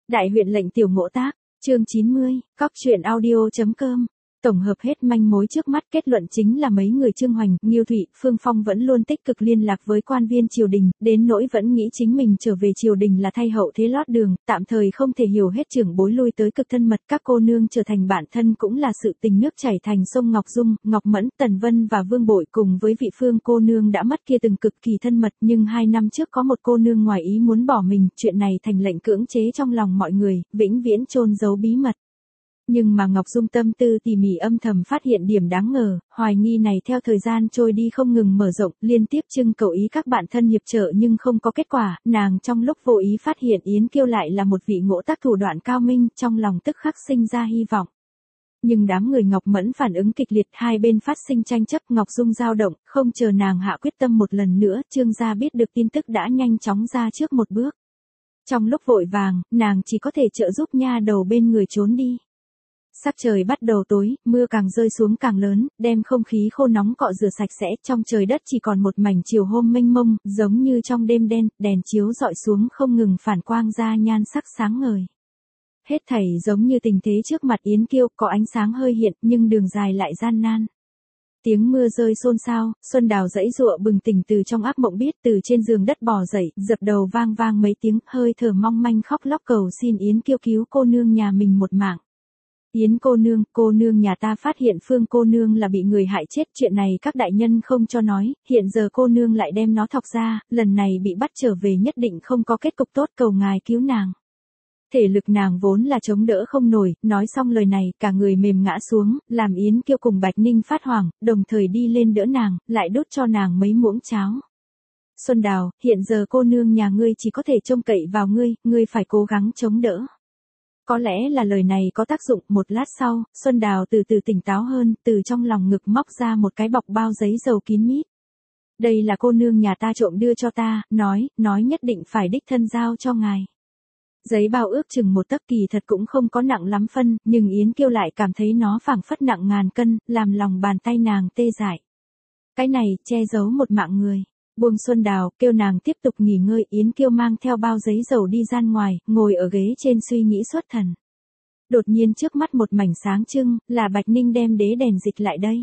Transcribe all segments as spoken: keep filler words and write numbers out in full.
Đại huyện lệnh tiểu ngộ tác, chương chín mươi, cóc truyện audio.com. Tổng hợp hết manh mối trước mắt, kết luận chính là mấy người Trương Hoành, Nghiêu Thụy, Phương Phong vẫn luôn tích cực liên lạc với quan viên triều đình, đến nỗi vẫn nghĩ chính mình trở về triều đình là thay hậu thế lót đường, tạm thời không thể hiểu hết trưởng bối lui tới cực thân mật, các cô nương trở thành bạn thân cũng là sự tình nước chảy thành sông. Ngọc Dung, Ngọc Mẫn, Tần Vân và Vương Bội cùng với vị Phương cô nương đã mất kia từng cực kỳ thân mật, nhưng hai năm trước có một cô nương ngoài ý muốn bỏ mình, chuyện này thành lệnh cưỡng chế trong lòng mọi người, vĩnh viễn chôn giấu bí mật. Nhưng mà Ngọc Dung tâm tư tỉ mỉ âm thầm phát hiện điểm đáng ngờ, hoài nghi này theo thời gian trôi đi không ngừng mở rộng, liên tiếp trưng cầu ý các bạn thân hiệp trợ nhưng không có kết quả, nàng trong lúc vô ý phát hiện Yến Kiêu lại là một vị ngỗ tác thủ đoạn cao minh, trong lòng tức khắc sinh ra hy vọng. Nhưng đám người Ngọc Mẫn phản ứng kịch liệt, hai bên phát sinh tranh chấp, Ngọc Dung dao động, không chờ nàng hạ quyết tâm một lần nữa, Trương gia biết được tin tức đã nhanh chóng ra trước một bước. Trong lúc vội vàng, nàng chỉ có thể trợ giúp nha đầu bên người trốn đi. Sắc trời bắt đầu tối, mưa càng rơi xuống càng lớn, đem không khí khô nóng cọ rửa sạch sẽ, trong trời đất chỉ còn một mảnh chiều hôm mênh mông, giống như trong đêm đen, đèn chiếu dọi xuống không ngừng phản quang ra nhan sắc sáng ngời. Hết thảy giống như tình thế trước mặt Yến Kiêu, có ánh sáng hơi hiện, nhưng đường dài lại gian nan. Tiếng mưa rơi xôn xao, Xuân Đào dãy dụa bừng tỉnh từ trong ác mộng, biết từ trên giường đất bò dậy, dập đầu vang vang mấy tiếng, hơi thở mong manh khóc lóc cầu xin Yến Kiêu cứu cô nương nhà mình một mạng. Yến cô nương, cô nương nhà ta phát hiện Phương cô nương là bị người hại chết, chuyện này các đại nhân không cho nói, hiện giờ cô nương lại đem nó thọc ra, lần này bị bắt trở về nhất định không có kết cục tốt, cầu ngài cứu nàng. Thể lực nàng vốn là chống đỡ không nổi, nói xong lời này, cả người mềm ngã xuống, làm Yến Kiêu cùng Bạch Ninh phát hoảng, đồng thời đi lên đỡ nàng, lại đút cho nàng mấy muỗng cháo. Xuân Đào, hiện giờ cô nương nhà ngươi chỉ có thể trông cậy vào ngươi, ngươi phải cố gắng chống đỡ. Có lẽ là lời này có tác dụng, một lát sau, Xuân Đào từ từ tỉnh táo hơn, từ trong lòng ngực móc ra một cái bọc bao giấy dầu kín mít. Đây là cô nương nhà ta trộm đưa cho ta, nói, nói nhất định phải đích thân giao cho ngài. Giấy bao ước chừng một tấc, kỳ thật cũng không có nặng lắm phân, nhưng Yến Kiêu lại cảm thấy nó phảng phất nặng ngàn cân, làm lòng bàn tay nàng tê dại. Cái này, che giấu một mạng người. Buông Xuân Đào, kêu nàng tiếp tục nghỉ ngơi, Yến Kiêu mang theo bao giấy dầu đi ra ngoài, ngồi ở ghế trên suy nghĩ xuất thần. Đột nhiên trước mắt một mảnh sáng trưng, là Bạch Ninh đem đế đèn dịch lại đây.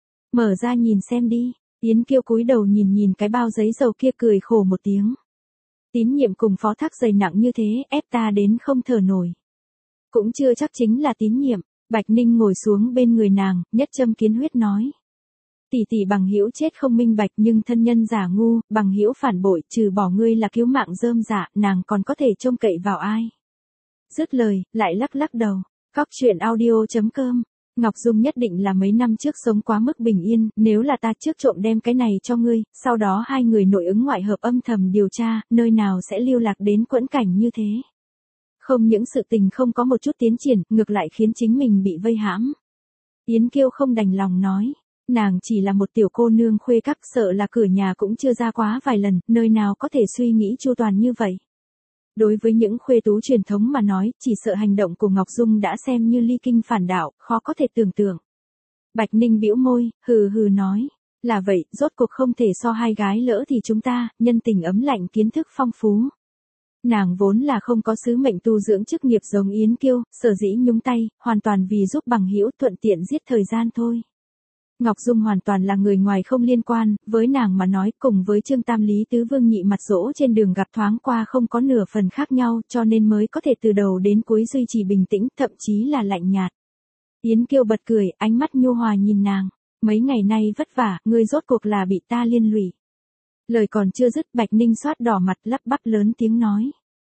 Mở ra nhìn xem đi, Yến Kiêu cúi đầu nhìn nhìn cái bao giấy dầu kia cười khổ một tiếng. Tín nhiệm cùng phó thác dày nặng như thế, ép ta đến không thở nổi. Cũng chưa chắc chính là tín nhiệm, Bạch Ninh ngồi xuống bên người nàng, nhất châm kiến huyết nói. Tỷ tỷ bằng hữu chết không minh bạch nhưng thân nhân giả ngu, bằng hữu phản bội, trừ bỏ ngươi là cứu mạng rơm rạ, nàng còn có thể trông cậy vào ai. Dứt lời, lại lắc lắc đầu, cóc truyện audio.com. Ngọc Dung nhất định là mấy năm trước sống quá mức bình yên, nếu là ta trước trộm đem cái này cho ngươi, sau đó hai người nội ứng ngoại hợp âm thầm điều tra, nơi nào sẽ lưu lạc đến quẫn cảnh như thế. Không những sự tình không có một chút tiến triển, ngược lại khiến chính mình bị vây hãm. Yến Kiêu không đành lòng nói. Nàng chỉ là một tiểu cô nương khuê các, sợ là cửa nhà cũng chưa ra quá vài lần, nơi nào có thể suy nghĩ chu toàn như vậy. Đối với những khuê tú truyền thống mà nói, chỉ sợ hành động của Ngọc Dung đã xem như ly kinh phản đạo, khó có thể tưởng tượng. Bạch Ninh bĩu môi, hừ hừ nói, là vậy, rốt cuộc không thể so hai gái lỡ thì chúng ta, nhân tình ấm lạnh kiến thức phong phú. Nàng vốn là không có sứ mệnh tu dưỡng chức nghiệp giống Yến Kiêu, sở dĩ nhúng tay, hoàn toàn vì giúp bằng hữu thuận tiện giết thời gian thôi. Ngọc Dung hoàn toàn là người ngoài không liên quan, với nàng mà nói cùng với Trương Tam Lý Tứ Vương nhị mặt dỗ trên đường gặp thoáng qua không có nửa phần khác nhau, cho nên mới có thể từ đầu đến cuối duy trì bình tĩnh, thậm chí là lạnh nhạt. Yến Kiêu bật cười, ánh mắt nhu hòa nhìn nàng, mấy ngày nay vất vả, ngươi rốt cuộc là bị ta liên lụy. Lời còn chưa dứt, Bạch Ninh xoát đỏ mặt lắp bắp lớn tiếng nói.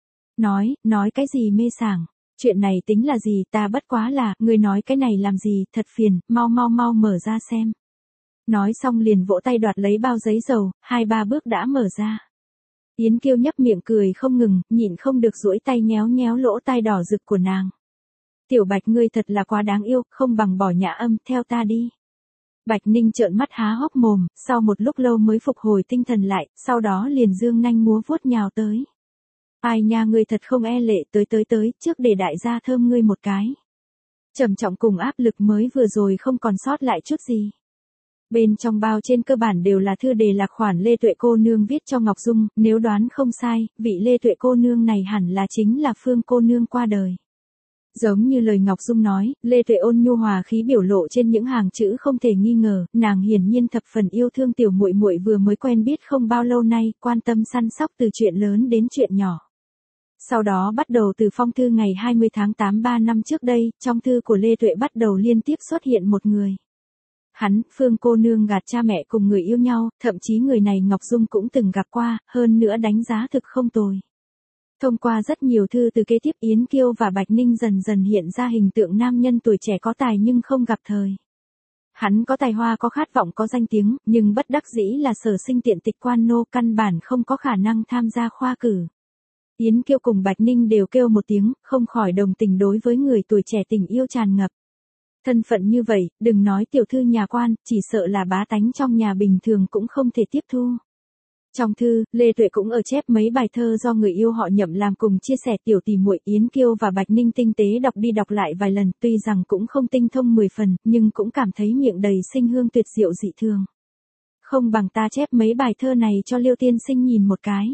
Nói, nói cái gì mê sảng. Chuyện này tính là gì, ta bất quá là, ngươi nói cái này làm gì, thật phiền, mau mau mau mở ra xem. Nói xong liền vỗ tay đoạt lấy bao giấy dầu, hai ba bước đã mở ra. Yến Kiêu nhấp miệng cười không ngừng, nhịn không được duỗi tay nhéo nhéo lỗ tai đỏ rực của nàng. Tiểu Bạch ngươi thật là quá đáng yêu, không bằng bỏ nhã âm, theo ta đi. Bạch Ninh trợn mắt há hốc mồm, sau một lúc lâu mới phục hồi tinh thần lại, sau đó liền dương nanh múa vuốt nhào tới. Ai nha, ngươi thật không e lệ, tới tới tới, trước để đại gia thơm ngươi một cái. Trầm trọng cùng áp lực mới vừa rồi không còn sót lại chút gì. Bên trong bao trên cơ bản đều là thư đề lạc khoản Lê Tuệ cô nương viết cho Ngọc Dung, nếu đoán không sai, vị Lê Tuệ cô nương này hẳn là chính là Phương cô nương qua đời. Giống như lời Ngọc Dung nói, Lê Tuệ ôn nhu hòa khí biểu lộ trên những hàng chữ không thể nghi ngờ, nàng hiển nhiên thập phần yêu thương tiểu muội muội vừa mới quen biết không bao lâu nay, quan tâm săn sóc từ chuyện lớn đến chuyện nhỏ. Sau đó bắt đầu từ phong thư ngày hai mươi tháng tám ba năm trước đây, trong thư của Lê Tuệ bắt đầu liên tiếp xuất hiện một người. Hắn, Phương cô nương gạt cha mẹ cùng người yêu nhau, thậm chí người này Ngọc Dung cũng từng gặp qua, hơn nữa đánh giá thực không tồi. Thông qua rất nhiều thư từ kế tiếp Yến Kiêu và Bạch Ninh dần dần hiện ra hình tượng nam nhân tuổi trẻ có tài nhưng không gặp thời. Hắn có tài hoa có khát vọng có danh tiếng, nhưng bất đắc dĩ là sở sinh tiện tịch quan nô căn bản không có khả năng tham gia khoa cử. Yến Kiêu cùng Bạch Ninh đều kêu một tiếng, không khỏi đồng tình đối với người tuổi trẻ tình yêu tràn ngập. Thân phận như vậy, đừng nói tiểu thư nhà quan, chỉ sợ là bá tánh trong nhà bình thường cũng không thể tiếp thu. Trong thư, Lê Tuệ cũng ở chép mấy bài thơ do người yêu họ Nhậm làm cùng chia sẻ tiểu tỷ muội Yến Kiêu và Bạch Ninh tinh tế đọc đi đọc lại vài lần, tuy rằng cũng không tinh thông mười phần, nhưng cũng cảm thấy miệng đầy sinh hương tuyệt diệu dị thường. Không bằng ta chép mấy bài thơ này cho Liêu tiên sinh nhìn một cái.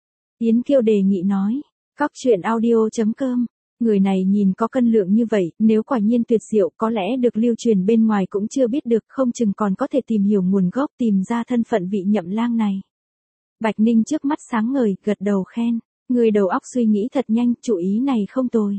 Yến Kiêu đề nghị nói, cóc truyện audio chấm com. Người này nhìn có cân lượng như vậy, nếu quả nhiên tuyệt diệu có lẽ được lưu truyền bên ngoài cũng chưa biết được, không chừng còn có thể tìm hiểu nguồn gốc, tìm ra thân phận vị Nhậm lang này. Bạch Ninh trước mắt sáng ngời, gật đầu khen, người đầu óc suy nghĩ thật nhanh, chủ ý này không tồi.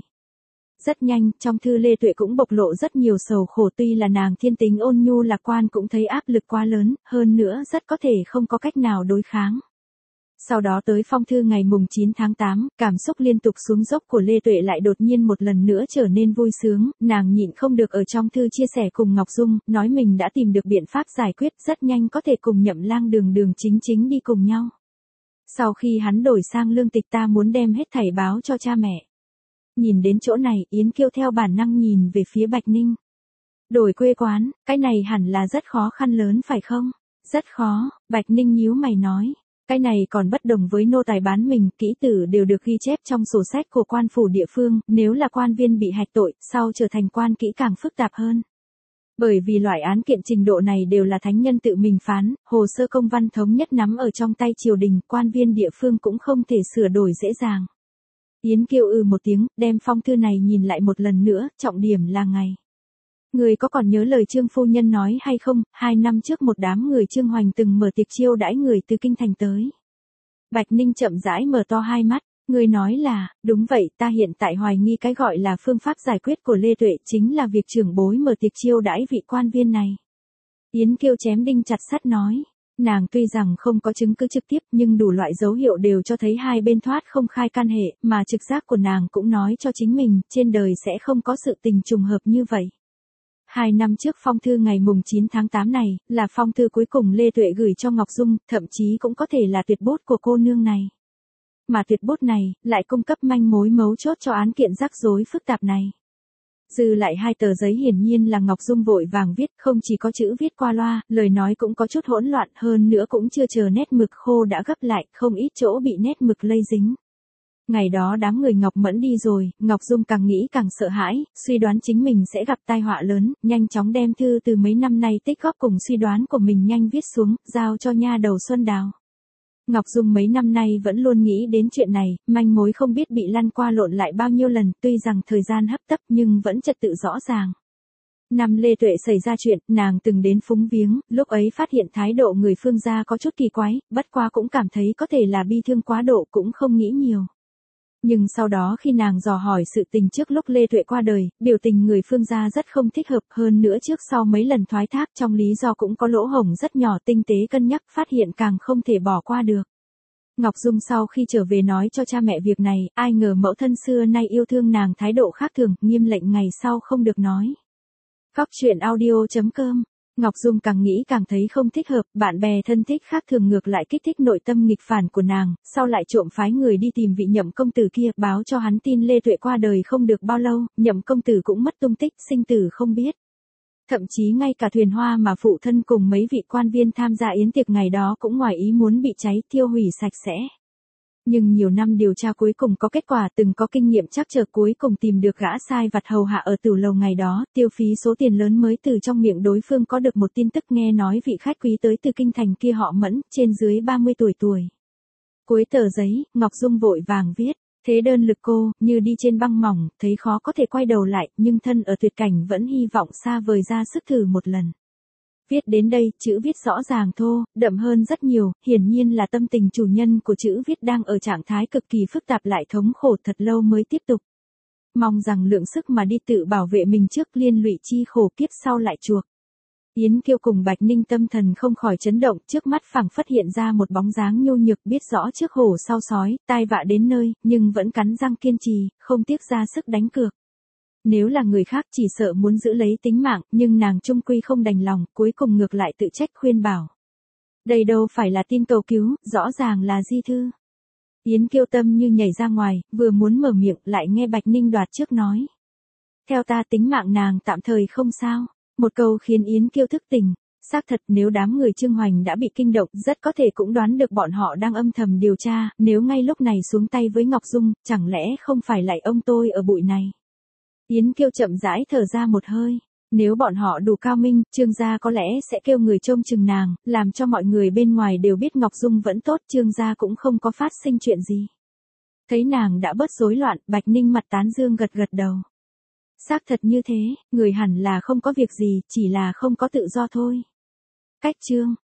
Rất nhanh, trong thư Lê Tuệ cũng bộc lộ rất nhiều sầu khổ, tuy là nàng thiên tính ôn nhu lạc quan cũng thấy áp lực quá lớn, hơn nữa rất có thể không có cách nào đối kháng. Sau đó tới phong thư ngày mùng chín tháng tám, cảm xúc liên tục xuống dốc của Lê Tuệ lại đột nhiên một lần nữa trở nên vui sướng, nàng nhịn không được ở trong thư chia sẻ cùng Ngọc Dung, nói mình đã tìm được biện pháp giải quyết, rất nhanh có thể cùng Nhậm lang đường đường chính chính đi cùng nhau. Sau khi hắn đổi sang lương tịch ta muốn đem hết thảy báo cho cha mẹ. Nhìn đến chỗ này, Yến Kiêu theo bản năng nhìn về phía Bạch Ninh. Đổi quê quán, cái này hẳn là rất khó khăn lớn phải không? Rất khó, Bạch Ninh nhíu mày nói. Cái này còn bất đồng với nô tài bán mình, kỹ tử đều được ghi chép trong sổ sách của quan phủ địa phương, nếu là quan viên bị hạch tội, sau trở thành quan kỹ càng phức tạp hơn. Bởi vì loại án kiện trình độ này đều là thánh nhân tự mình phán, hồ sơ công văn thống nhất nắm ở trong tay triều đình, quan viên địa phương cũng không thể sửa đổi dễ dàng. Yến Kiêu ư một tiếng, đem phong thư này nhìn lại một lần nữa, trọng điểm là ngày. Người có còn nhớ lời Trương phu nhân nói hay không, hai năm trước một đám người Trương Hoành từng mở tiệc chiêu đãi người từ kinh thành tới. Bạch Ninh chậm rãi mở to hai mắt, người nói là, đúng vậy, ta hiện tại hoài nghi cái gọi là phương pháp giải quyết của Lê Tuệ chính là việc trưởng bối mở tiệc chiêu đãi vị quan viên này. Yến Kiêu chém đinh chặt sắt nói, nàng tuy rằng không có chứng cứ trực tiếp nhưng đủ loại dấu hiệu đều cho thấy hai bên thoát không khai can hệ, mà trực giác của nàng cũng nói cho chính mình, trên đời sẽ không có sự tình trùng hợp như vậy. Hai năm trước phong thư ngày mùng chín tháng tám này, là phong thư cuối cùng Lê Tuệ gửi cho Ngọc Dung, thậm chí cũng có thể là tuyệt bút của cô nương này. Mà tuyệt bút này, lại cung cấp manh mối mấu chốt cho án kiện rắc rối phức tạp này. Dư lại hai tờ giấy hiển nhiên là Ngọc Dung vội vàng viết, không chỉ có chữ viết qua loa, lời nói cũng có chút hỗn loạn, hơn nữa cũng chưa chờ nét mực khô đã gấp lại, không ít chỗ bị nét mực lây dính. Ngày đó đám người Ngọc Mẫn đi rồi, Ngọc Dung càng nghĩ càng sợ hãi, suy đoán chính mình sẽ gặp tai họa lớn, nhanh chóng đem thư từ mấy năm nay tích góp cùng suy đoán của mình nhanh viết xuống, giao cho nha đầu Xuân Đào. Ngọc Dung mấy năm nay vẫn luôn nghĩ đến chuyện này, manh mối không biết bị lăn qua lộn lại bao nhiêu lần, tuy rằng thời gian hấp tấp nhưng vẫn trật tự rõ ràng. Năm Lê Tuệ xảy ra chuyện, nàng từng đến phúng viếng, lúc ấy phát hiện thái độ người Phương gia có chút kỳ quái, bất quá cũng cảm thấy có thể là bi thương quá độ, cũng không nghĩ nhiều. Nhưng sau đó khi nàng dò hỏi sự tình trước lúc Lê Tuệ qua đời, biểu tình người Phương gia rất không thích hợp, hơn nữa trước sau mấy lần thoái thác trong lý do cũng có lỗ hổng rất nhỏ, tinh tế cân nhắc phát hiện càng không thể bỏ qua được. Ngọc Dung sau khi trở về nói cho cha mẹ việc này, ai ngờ mẫu thân xưa nay yêu thương nàng thái độ khác thường, nghiêm lệnh ngày sau không được nói. Cóc truyện audio chấm com. Ngọc Dung càng nghĩ càng thấy không thích hợp, bạn bè thân thích khác thường ngược lại kích thích nội tâm nghịch phản của nàng, sau lại trộm phái người đi tìm vị Nhậm công tử kia, báo cho hắn tin Lê Tuệ qua đời không được bao lâu, Nhậm công tử cũng mất tung tích, sinh tử không biết. Thậm chí ngay cả thuyền hoa mà phụ thân cùng mấy vị quan viên tham gia yến tiệc ngày đó cũng ngoài ý muốn bị cháy, thiêu hủy sạch sẽ. Nhưng nhiều năm điều tra cuối cùng có kết quả, từng có kinh nghiệm chắc chờ cuối cùng tìm được gã sai vặt hầu hạ ở tửu lầu ngày đó, tiêu phí số tiền lớn mới từ trong miệng đối phương có được một tin tức, nghe nói vị khách quý tới từ kinh thành kia họ Mẫn, trên dưới ba mươi tuổi tuổi. Cuối tờ giấy, Ngọc Dung vội vàng viết, thế đơn lực cô, như đi trên băng mỏng, thấy khó có thể quay đầu lại, nhưng thân ở tuyệt cảnh vẫn hy vọng xa vời ra sức thử một lần. Viết đến đây, chữ viết rõ ràng thô, đậm hơn rất nhiều, hiển nhiên là tâm tình chủ nhân của chữ viết đang ở trạng thái cực kỳ phức tạp lại thống khổ thật lâu mới tiếp tục. Mong rằng lượng sức mà đi tự bảo vệ mình trước liên lụy chi khổ kiếp sau lại chuộc. Yến Kiêu cùng Bạch Ninh tâm thần không khỏi chấn động, trước mắt phảng phất hiện ra một bóng dáng nhô nhược, biết rõ trước hổ sau sói, tai vạ đến nơi, nhưng vẫn cắn răng kiên trì, không tiếc ra sức đánh cược. Nếu là người khác chỉ sợ muốn giữ lấy tính mạng, nhưng nàng chung quy không đành lòng, cuối cùng ngược lại tự trách khuyên bảo. Đây đâu phải là tin cầu cứu, rõ ràng là di thư. Yến Kiêu tâm như nhảy ra ngoài, vừa muốn mở miệng lại nghe Bạch Ninh đoạt trước nói. Theo ta tính mạng nàng tạm thời không sao. Một câu khiến Yến Kiêu thức tỉnh. Xác thật, nếu đám người Trương Hoành đã bị kinh động, rất có thể cũng đoán được bọn họ đang âm thầm điều tra, nếu ngay lúc này xuống tay với Ngọc Dung, chẳng lẽ không phải lại ông tôi ở bụi này. Yến Kiêu chậm rãi thở ra một hơi. Nếu bọn họ đủ cao minh, Trương gia có lẽ sẽ kêu người trông chừng nàng, làm cho mọi người bên ngoài đều biết Ngọc Dung vẫn tốt, Trương gia cũng không có phát sinh chuyện gì. Thấy nàng đã bớt rối loạn, Bạch Ninh mặt tán dương gật gật đầu. Xác thật như thế, người hẳn là không có việc gì, chỉ là không có tự do thôi. Cách chương